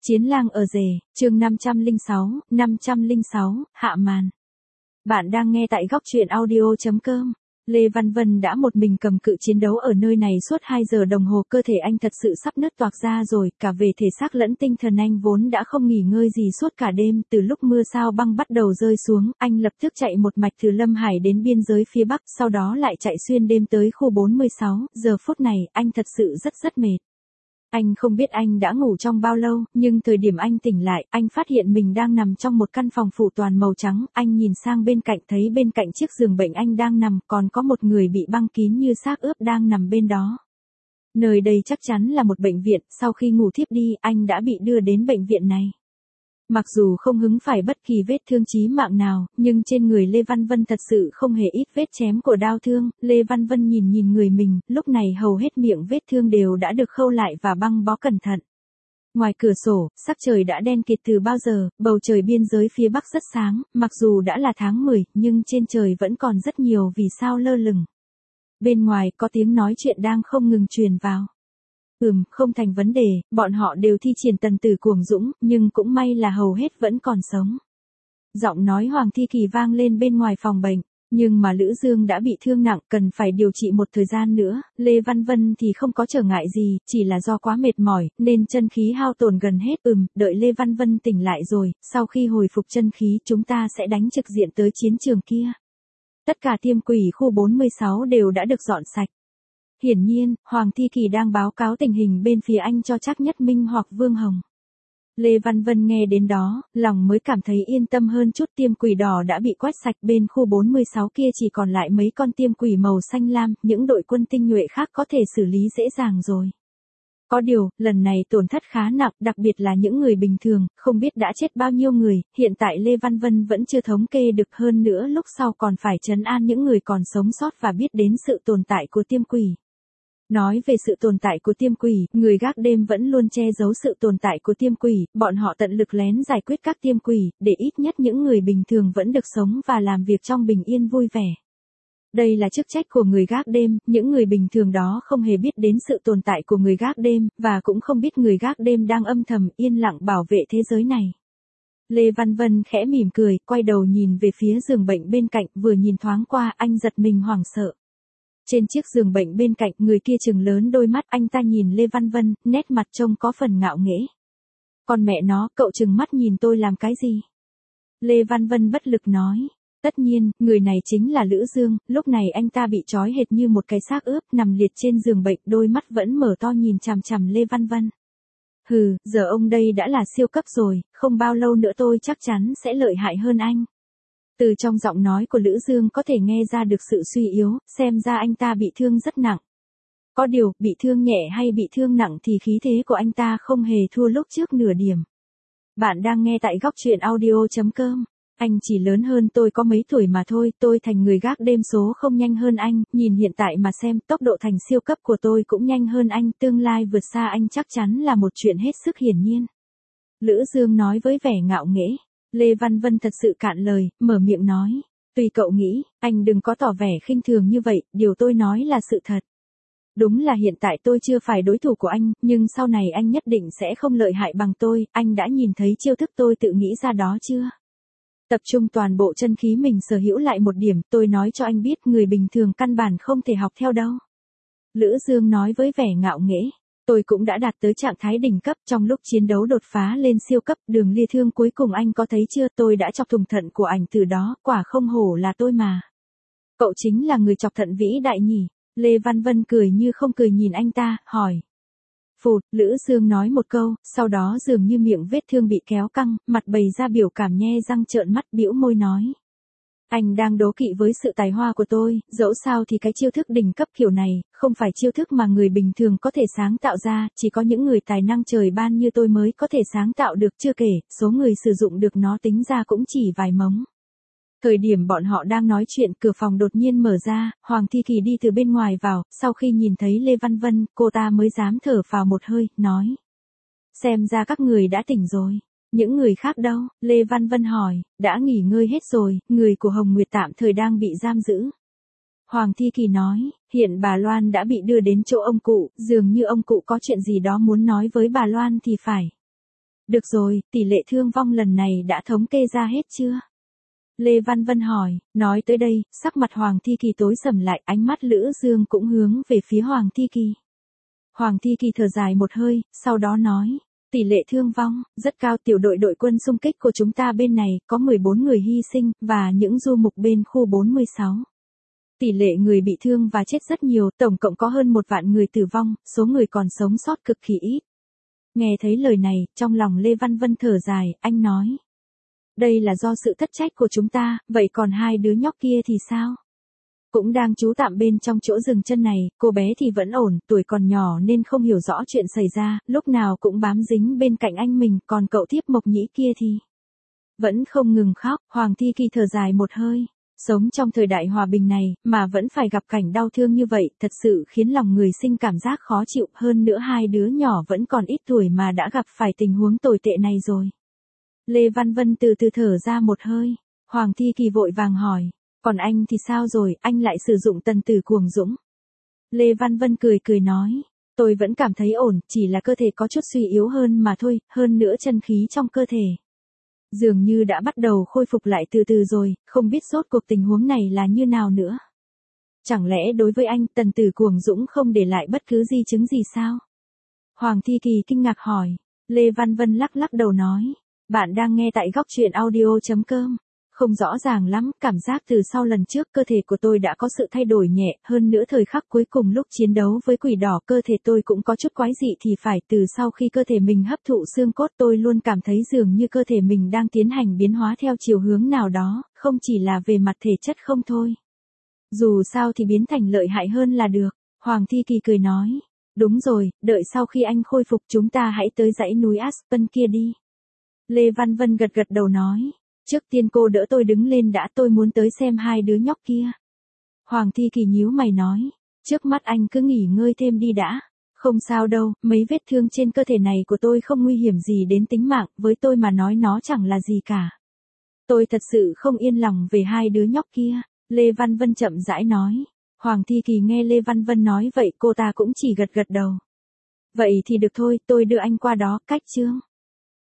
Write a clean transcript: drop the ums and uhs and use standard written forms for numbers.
Chiến lang ở rể, chương 506, hạ màn. Bạn đang nghe tại góc truyện audio.com. Lê Văn Vân đã một mình cầm cự chiến đấu ở nơi này suốt 2 giờ đồng hồ, cơ thể anh thật sự sắp nứt toạc ra rồi, cả về thể xác lẫn tinh thần anh vốn đã không nghỉ ngơi gì suốt cả đêm, từ lúc mưa sao băng bắt đầu rơi xuống, anh lập tức chạy một mạch từ Lâm Hải đến biên giới phía Bắc, sau đó lại chạy xuyên đêm tới khu 46, giờ phút này, anh thật sự rất mệt. Anh không biết anh đã ngủ trong bao lâu, nhưng thời điểm anh tỉnh lại, anh phát hiện mình đang nằm trong một căn phòng phủ toàn màu trắng, anh nhìn sang bên cạnh thấy bên cạnh chiếc giường bệnh anh đang nằm, còn có một người bị băng kín như xác ướp đang nằm bên đó. Nơi đây chắc chắn là một bệnh viện, sau khi ngủ thiếp đi, anh đã bị đưa đến bệnh viện này. Mặc dù không hứng phải bất kỳ vết thương chí mạng nào, nhưng trên người Lê Văn Vân thật sự không hề ít vết chém của đao thương. Lê Văn Vân nhìn người mình, lúc này hầu hết miệng vết thương đều đã được khâu lại và băng bó cẩn thận. Ngoài cửa sổ, sắc trời đã đen kịt từ bao giờ, bầu trời biên giới phía Bắc rất sáng, mặc dù đã là tháng 10, nhưng trên trời vẫn còn rất nhiều vì sao lơ lửng. Bên ngoài có tiếng nói chuyện đang không ngừng truyền vào. Không thành vấn đề, bọn họ đều thi triển tần tử cuồng dũng, nhưng cũng may là hầu hết vẫn còn sống. Giọng nói Hoàng Thi Kỳ vang lên bên ngoài phòng bệnh, nhưng mà Lữ Dương đã bị thương nặng, cần phải điều trị một thời gian nữa, Lê Văn Vân thì không có trở ngại gì, chỉ là do quá mệt mỏi, nên chân khí hao tổn gần hết. Đợi Lê Văn Vân tỉnh lại rồi, sau khi hồi phục chân khí chúng ta sẽ đánh trực diện tới chiến trường kia. Tất cả tiêm quỷ khu 46 đều đã được dọn sạch. Hiển nhiên, Hoàng Thi Kỳ đang báo cáo tình hình bên phía anh cho Trác Nhất Minh hoặc Vương Hồng. Lê Văn Vân nghe đến đó, lòng mới cảm thấy yên tâm hơn chút. Tiêm quỷ đỏ đã bị quét sạch, bên khu 46 kia chỉ còn lại mấy con tiêm quỷ màu xanh lam, những đội quân tinh nhuệ khác có thể xử lý dễ dàng rồi. Có điều, lần này tổn thất khá nặng, đặc biệt là những người bình thường, không biết đã chết bao nhiêu người, hiện tại Lê Văn Vân vẫn chưa thống kê được, hơn nữa lúc sau còn phải trấn an những người còn sống sót và biết đến sự tồn tại của tiêm quỷ. Nói về sự tồn tại của tiêm quỷ, người gác đêm vẫn luôn che giấu sự tồn tại của tiêm quỷ, bọn họ tận lực lén giải quyết các tiêm quỷ, để ít nhất những người bình thường vẫn được sống và làm việc trong bình yên vui vẻ. Đây là chức trách của người gác đêm, những người bình thường đó không hề biết đến sự tồn tại của người gác đêm, và cũng không biết người gác đêm đang âm thầm, yên lặng bảo vệ thế giới này. Lê Văn Vân khẽ mỉm cười, quay đầu nhìn về phía giường bệnh bên cạnh, vừa nhìn thoáng qua, anh giật mình hoảng sợ. Trên chiếc giường bệnh bên cạnh, người kia trừng lớn đôi mắt, anh ta nhìn Lê Văn Vân, nét mặt trông có phần ngạo nghễ. Còn mẹ nó, cậu trừng mắt nhìn tôi làm cái gì? Lê Văn Vân bất lực nói. Tất nhiên, người này chính là Lữ Dương, lúc này anh ta bị trói hệt như một cái xác ướp, nằm liệt trên giường bệnh, đôi mắt vẫn mở to nhìn chằm chằm Lê Văn Vân. Giờ ông đây đã là siêu cấp rồi, không bao lâu nữa tôi chắc chắn sẽ lợi hại hơn anh. Từ trong giọng nói của Lữ Dương có thể nghe ra được sự suy yếu, xem ra anh ta bị thương rất nặng. Có điều, bị thương nhẹ hay bị thương nặng thì khí thế của anh ta không hề thua lúc trước nửa điểm. Bạn đang nghe tại góc truyện audio.com. Anh chỉ lớn hơn tôi có mấy tuổi mà thôi, tôi thành người gác đêm số không nhanh hơn anh, nhìn hiện tại mà xem, tốc độ thành siêu cấp của tôi cũng nhanh hơn anh, tương lai vượt xa anh chắc chắn là một chuyện hết sức hiển nhiên. Lữ Dương nói với vẻ ngạo nghễ. Lê Văn Vân thật sự cạn lời, mở miệng nói. Tùy cậu nghĩ, anh đừng có tỏ vẻ khinh thường như vậy, điều tôi nói là sự thật. Đúng là hiện tại tôi chưa phải đối thủ của anh, nhưng sau này anh nhất định sẽ không lợi hại bằng tôi, anh đã nhìn thấy chiêu thức tôi tự nghĩ ra đó chưa? Tập trung toàn bộ chân khí mình sở hữu lại một điểm, tôi nói cho anh biết người bình thường căn bản không thể học theo đâu. Lữ Dương nói với vẻ ngạo nghễ. Tôi cũng đã đạt tới trạng thái đỉnh cấp, trong lúc chiến đấu đột phá lên siêu cấp, đường lia thương cuối cùng anh có thấy chưa, tôi đã chọc thủng thận của ảnh từ đó, quả không hổ là tôi mà. Cậu chính là người chọc thận vĩ đại nhỉ? Lê Văn Vân cười như không cười nhìn anh ta, hỏi. Lữ Dương nói một câu, sau đó dường như miệng vết thương bị kéo căng, mặt bày ra biểu cảm nhe răng trợn mắt, bĩu môi nói. Anh đang đố kỵ với sự tài hoa của tôi, dẫu sao thì cái chiêu thức đỉnh cấp kiểu này, không phải chiêu thức mà người bình thường có thể sáng tạo ra, chỉ có những người tài năng trời ban như tôi mới có thể sáng tạo được, chưa kể, số người sử dụng được nó tính ra cũng chỉ vài mống. Thời điểm bọn họ đang nói chuyện, cửa phòng đột nhiên mở ra, Hoàng Thi Kỳ đi từ bên ngoài vào, sau khi nhìn thấy Lê Văn Vân, cô ta mới dám thở phào một hơi, nói. Xem ra các người đã tỉnh rồi. Những người khác đâu? Lê Văn Vân hỏi. Đã nghỉ ngơi hết rồi, người của Hồng Nguyệt tạm thời đang bị giam giữ. Hoàng Thi Kỳ nói, hiện bà Loan đã bị đưa đến chỗ ông cụ, dường như ông cụ có chuyện gì đó muốn nói với bà Loan thì phải. Được rồi, tỷ lệ thương vong lần này đã thống kê ra hết chưa? Lê Văn Vân hỏi, nói tới đây, sắc mặt Hoàng Thi Kỳ tối sầm lại, ánh mắt Lữ Dương cũng hướng về phía Hoàng Thi Kỳ. Hoàng Thi Kỳ thở dài một hơi, sau đó nói, tỷ lệ thương vong, rất cao, tiểu đội đội quân xung kích của chúng ta bên này, có 14 người hy sinh, và những du mục bên khu 46. Tỷ lệ người bị thương và chết rất nhiều, tổng cộng có hơn 1 vạn người tử vong, số người còn sống sót cực kỳ ít. Nghe thấy lời này, trong lòng Lê Văn Vân thở dài, anh nói. Đây là do sự thất trách của chúng ta, vậy còn 2 đứa nhóc kia thì sao? Cũng đang trú tạm bên trong chỗ dừng chân này, cô bé thì vẫn ổn, tuổi còn nhỏ nên không hiểu rõ chuyện xảy ra, lúc nào cũng bám dính bên cạnh anh mình, còn cậu Thiếp Mộc Nhĩ kia thì vẫn không ngừng khóc. Hoàng Thi Kỳ thở dài một hơi. Sống trong thời đại hòa bình này, mà vẫn phải gặp cảnh đau thương như vậy, thật sự khiến lòng người sinh cảm giác khó chịu, hơn nữa 2 đứa nhỏ vẫn còn ít tuổi mà đã gặp phải tình huống tồi tệ này rồi. Lê Văn Vân từ từ thở ra một hơi. Hoàng Thi Kỳ vội vàng hỏi, còn anh thì sao rồi, anh lại sử dụng tần tử cuồng dũng? Lê Văn Vân cười cười nói, tôi vẫn cảm thấy ổn, chỉ là cơ thể có chút suy yếu hơn mà thôi, hơn nữa chân khí trong cơ thể dường như đã bắt đầu khôi phục lại từ từ rồi, không biết rốt cuộc tình huống này là như nào nữa. Chẳng lẽ đối với anh, tần tử cuồng dũng không để lại bất cứ di chứng gì sao? Hoàng Thi Kỳ kinh ngạc hỏi. Lê Văn Vân lắc lắc đầu nói, bạn đang nghe tại góc truyện audio.com. Không rõ ràng lắm, cảm giác từ sau lần trước cơ thể của tôi đã có sự thay đổi nhẹ, hơn nữa thời khắc cuối cùng lúc chiến đấu với quỷ đỏ cơ thể tôi cũng có chút quái dị thì phải, từ sau khi cơ thể mình hấp thụ xương cốt tôi luôn cảm thấy dường như cơ thể mình đang tiến hành biến hóa theo chiều hướng nào đó, không chỉ là về mặt thể chất không thôi. Dù sao thì biến thành lợi hại hơn là được. Hoàng Thi Kỳ cười nói, đúng rồi, đợi sau khi anh khôi phục chúng ta hãy tới dãy núi Aspen kia đi. Lê Văn Vân gật gật đầu nói. Trước tiên cô đỡ tôi đứng lên đã, tôi muốn tới xem 2 đứa nhóc kia. Hoàng Thi Kỳ nhíu mày nói, trước mắt anh cứ nghỉ ngơi thêm đi đã. Không sao đâu, mấy vết thương trên cơ thể này của tôi không nguy hiểm gì đến tính mạng, với tôi mà nói nó chẳng là gì cả. Tôi thật sự không yên lòng về 2 đứa nhóc kia, Lê Văn Vân chậm rãi nói. Hoàng Thi Kỳ nghe Lê Văn Vân nói vậy cô ta cũng chỉ gật gật đầu. Vậy thì được thôi, tôi đưa anh qua đó, cách Trương.